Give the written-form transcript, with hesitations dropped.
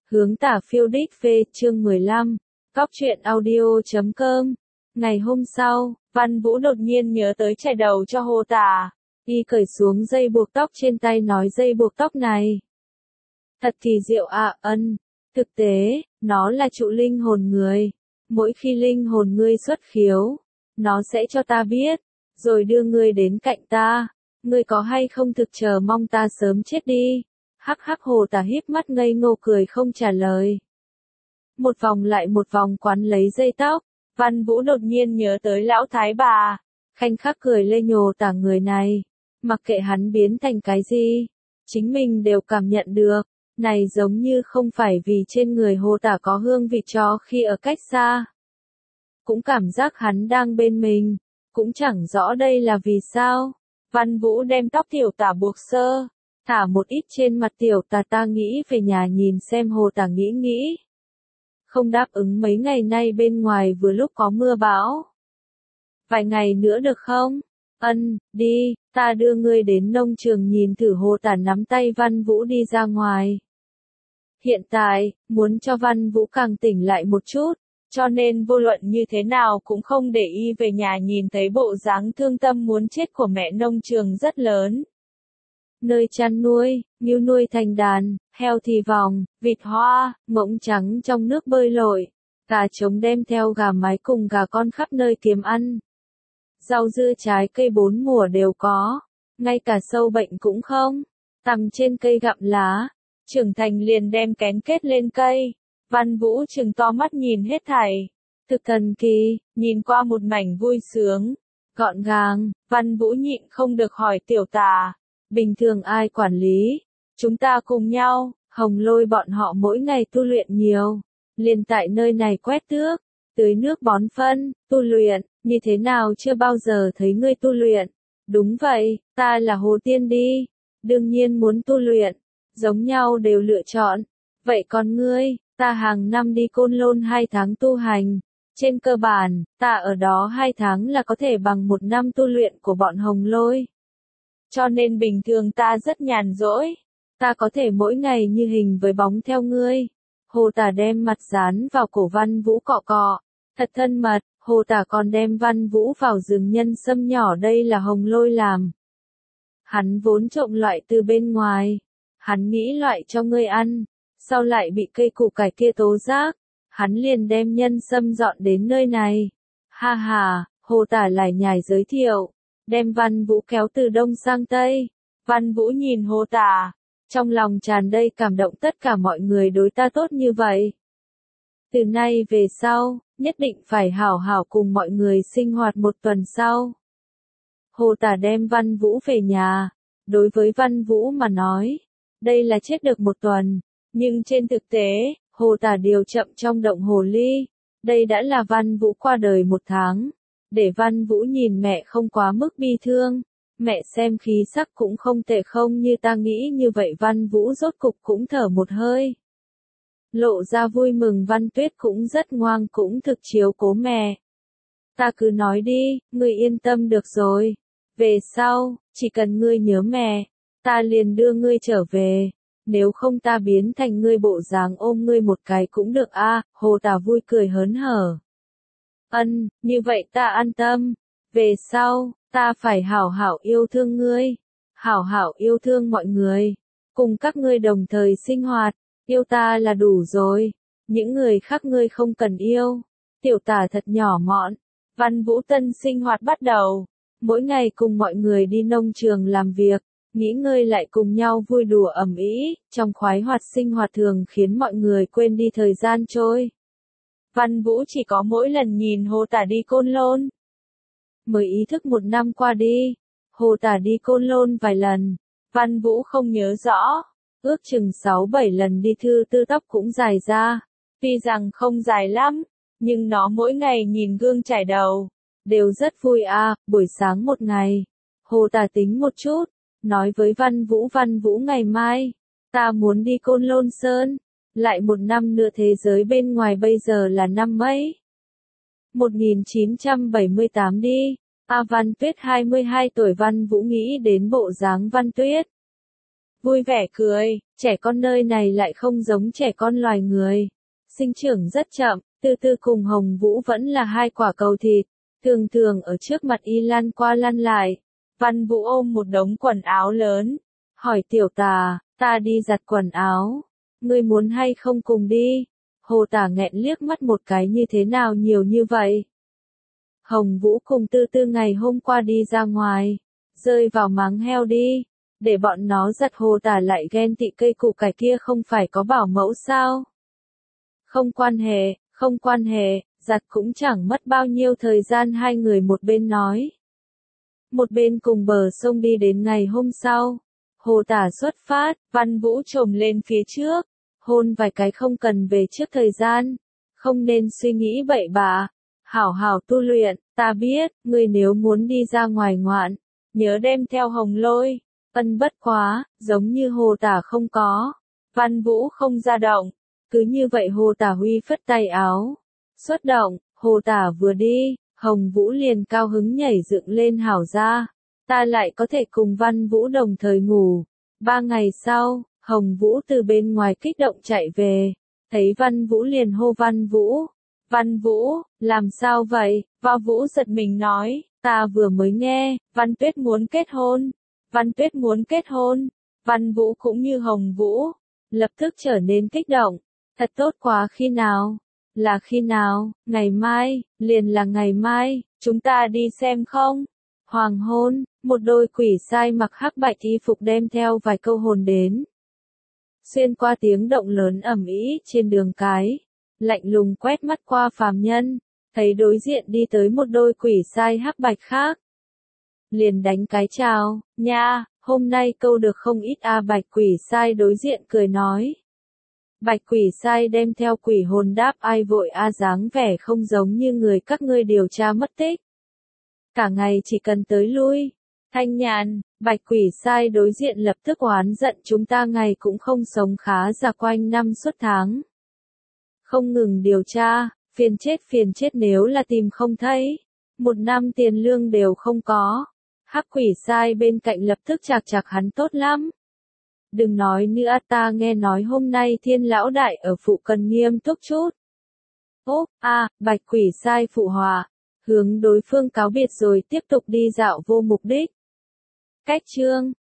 Hướng tả phiêu đích phê chương 15, Cóc truyện audio.com. Ngày hôm sau, Văn Vũ đột nhiên nhớ tới chải đầu cho Hồ Tả. Y cởi xuống dây buộc tóc trên tay nói dây buộc tóc này. Thật thì diệu ạ, thực tế, nó là trụ linh hồn người. Mỗi khi linh hồn ngươi xuất khiếu, nó sẽ cho ta biết, rồi đưa ngươi đến cạnh ta. Ngươi có hay không thực chờ mong ta sớm chết đi? Hắc hắc Hồ Tả híp mắt ngây ngô cười không trả lời. Một vòng lại một vòng quấn lấy dây tóc, Văn Vũ đột nhiên nhớ tới lão thái bà. Khanh khắc cười lê nhồ tả người này. Mặc kệ hắn biến thành cái gì, chính mình đều cảm nhận được. Này giống như không phải vì trên người Hồ Tả có hương vị chó khi ở cách xa. Cũng cảm giác hắn đang bên mình. Cũng chẳng rõ đây là vì sao. Văn Vũ đem tóc tiểu tả buộc sơ. Thả một ít trên mặt tiểu tả, ta nghĩ về nhà nhìn xem. Hồ Tả nghĩ. Không đáp ứng mấy ngày nay bên ngoài vừa lúc có mưa bão. Vài ngày nữa được không? Đi, ta đưa ngươi đến nông trường nhìn thử. Hồ Tả nắm tay Văn Vũ đi ra ngoài. Hiện tại, muốn cho Văn Vũ càng tỉnh lại một chút, cho nên vô luận như thế nào cũng không để y về nhà nhìn thấy bộ dáng thương tâm muốn chết của mẹ. Nông trường rất lớn. Nơi chăn nuôi, ngưu nuôi thành đàn, heo thì vòng, vịt hoa, ngỗng trắng trong nước bơi lội, gà trống đem theo gà mái cùng gà con khắp nơi kiếm ăn. Rau dưa trái cây bốn mùa đều có, ngay cả sâu bệnh cũng không, tằm trên cây gặm lá, trưởng thành liền đem kén kết lên cây. Văn Vũ trừng to mắt nhìn hết thảy, thực thần kỳ, nhìn qua một mảnh vui sướng, gọn gàng. Văn Vũ nhịn không được hỏi tiểu tả. Bình thường ai quản lý? Chúng ta cùng nhau. Hồng Lôi bọn họ mỗi ngày tu luyện nhiều. Liền tại nơi này quét tước, tưới nước bón phân, tu luyện. Như thế nào chưa bao giờ thấy ngươi tu luyện? Đúng vậy, ta là Hồ Tiên đi. Đương nhiên muốn tu luyện. Giống nhau đều lựa chọn. Vậy còn ngươi? Ta hàng năm đi Côn Lôn 2 tháng tu hành. Trên cơ bản, ta ở đó 2 tháng là có thể bằng 1 năm tu luyện của bọn Hồng Lôi. Cho nên bình thường ta rất nhàn rỗi. Ta có thể mỗi ngày như hình với bóng theo ngươi. Hồ Tả đem mặt dán vào cổ Văn Vũ cọ cọ. Thật thân mật. Hồ Tả còn đem Văn Vũ vào rừng nhân sâm nhỏ, đây là Hồng Lôi làm. Hắn vốn trộm loại từ bên ngoài. Hắn nghĩ loại cho ngươi ăn. Sau lại bị cây củ cải kia tố giác. Hắn liền đem nhân sâm dọn đến nơi này. Ha ha, Hồ Tả lải nhải giới thiệu. Đem Văn Vũ kéo từ đông sang tây. Văn Vũ nhìn Hồ Tả, trong lòng tràn đầy cảm động, tất cả mọi người đối ta tốt như vậy. Từ nay về sau, nhất định phải hảo hảo cùng mọi người sinh hoạt 1 tuần sau. Hồ Tả đem Văn Vũ về nhà. Đối với Văn Vũ mà nói, đây là chết được 1 tuần. Nhưng trên thực tế, Hồ Tả điều chậm trong động hồ ly. Đây đã là Văn Vũ qua đời 1 tháng. Để Văn Vũ nhìn mẹ không quá mức bi thương. Mẹ xem khí sắc cũng không tệ, không như ta nghĩ như vậy. Văn Vũ rốt cục cũng thở một hơi. Lộ ra vui mừng. Văn Tuyết cũng rất ngoan, cũng thực chiếu cố mẹ. Ta cứ nói đi, ngươi yên tâm được rồi. Về sau, chỉ cần ngươi nhớ mẹ, ta liền đưa ngươi trở về. Nếu không ta biến thành ngươi bộ dáng ôm ngươi một cái cũng được a. Hồ Tả vui cười hớn hở. Như vậy ta an tâm. Về sau, ta phải hảo hảo yêu thương ngươi. Hảo hảo yêu thương mọi người. Cùng các ngươi đồng thời sinh hoạt. Yêu ta là đủ rồi. Những người khác ngươi không cần yêu. Tiểu Tả thật nhỏ mọn. Văn Vũ tân sinh hoạt bắt đầu. Mỗi ngày cùng mọi người đi nông trường làm việc. Nghỉ ngơi lại cùng nhau vui đùa ầm ĩ. Trong khoái hoạt sinh hoạt thường khiến mọi người quên đi thời gian trôi. Văn Vũ chỉ có mỗi lần nhìn Hồ Tả đi Côn Lôn mới ý thức 1 năm qua đi. Hồ Tả đi Côn Lôn vài lần, Văn Vũ không nhớ rõ. Ước chừng 6-7 lần đi, thư tư tóc cũng dài ra. Tuy rằng không dài lắm, nhưng nó mỗi ngày nhìn gương chải đầu, đều rất vui a. Buổi sáng một ngày, Hồ Tả tính một chút, nói với Văn Vũ ngày mai, ta muốn đi Côn Lôn Sơn. Lại 1 năm nữa, thế giới bên ngoài bây giờ là năm mấy? 1978 đi. Văn Tuyết 22 tuổi. Văn Vũ nghĩ đến bộ dáng Văn Tuyết. vui vẻ cười, trẻ con nơi này lại không giống trẻ con loài người. Sinh trưởng rất chậm, Tư Tư cùng Hồng Vũ vẫn là hai quả cầu thịt, thường thường ở trước mặt y lăn qua lăn lại. Văn Vũ ôm một đống quần áo lớn, hỏi Tiểu Tà, ta đi giặt quần áo, ngươi muốn hay không cùng đi? Hồ Tà nghẹn liếc mắt một cái, như thế nào nhiều như vậy? Hồng Vũ cùng Tư Tư ngày hôm qua đi ra ngoài, rơi vào máng heo đi, để bọn nó giặt. Hồ Tà lại ghen tị, cây củ cải kia không phải có bảo mẫu sao? Không quan hệ, giặt cũng chẳng mất bao nhiêu thời gian. Hai người một bên nói, một bên cùng bờ sông đi. Đến ngày hôm sau, Hồ Tà xuất phát, Văn Vũ chồm lên phía trước, hôn vài cái. Không cần về trước thời gian, không nên suy nghĩ bậy bạ, hảo hảo tu luyện. Ta biết, ngươi nếu muốn đi ra ngoài ngoạn, nhớ đem theo Hồng Lôi. Bất quá, giống như Hồ Tà không có. Văn Vũ không ra động. Cứ như vậy Hồ Tà huy phất tay áo, xuất động. Hồ Tà vừa đi, Hồng Vũ liền cao hứng nhảy dựng lên, hảo ra, ta lại có thể cùng Văn Vũ đồng thời ngủ. 3 ngày sau, Hồng Vũ từ bên ngoài kích động chạy về, thấy Văn Vũ liền hô Văn Vũ. Văn Vũ, làm sao vậy? Văn Vũ giật mình nói, ta vừa mới nghe, Văn Tuyết muốn kết hôn. Văn Tuyết muốn kết hôn. Văn Vũ cũng như Hồng Vũ, lập tức trở nên kích động. Thật tốt quá, khi nào? Là khi nào? Ngày mai, liền là ngày mai, chúng ta đi xem không? Hoàng hôn, một đôi quỷ sai mặc hắc bạch y phục đem theo vài câu hồn đến. Xuyên qua tiếng động lớn ầm ĩ trên đường cái, lạnh lùng quét mắt qua phàm nhân, thấy đối diện đi tới một đôi quỷ sai hắc bạch khác. Liền đánh cái chào, nha, hôm nay câu được không ít a. Bạch quỷ sai đối diện cười nói. Bạch quỷ sai đem theo quỷ hồn đáp, ai vội a, dáng vẻ không giống như người các ngươi điều tra mất tích. Cả ngày chỉ cần tới lui. Thanh nhàn, bạch quỷ sai đối diện lập tức oán giận, chúng ta ngày cũng không sống khá giả, quanh năm suốt tháng không ngừng điều tra, phiền chết nếu là tìm không thấy. 1 năm tiền lương đều không có. Hắc quỷ sai bên cạnh lập tức chạc hắn, tốt lắm. Đừng nói nữa, ta nghe nói hôm nay Thiên lão đại ở phụ cần nghiêm túc chút. Bạch quỷ sai phụ họa, hướng đối phương cáo biệt rồi tiếp tục đi dạo vô mục đích. Cách chương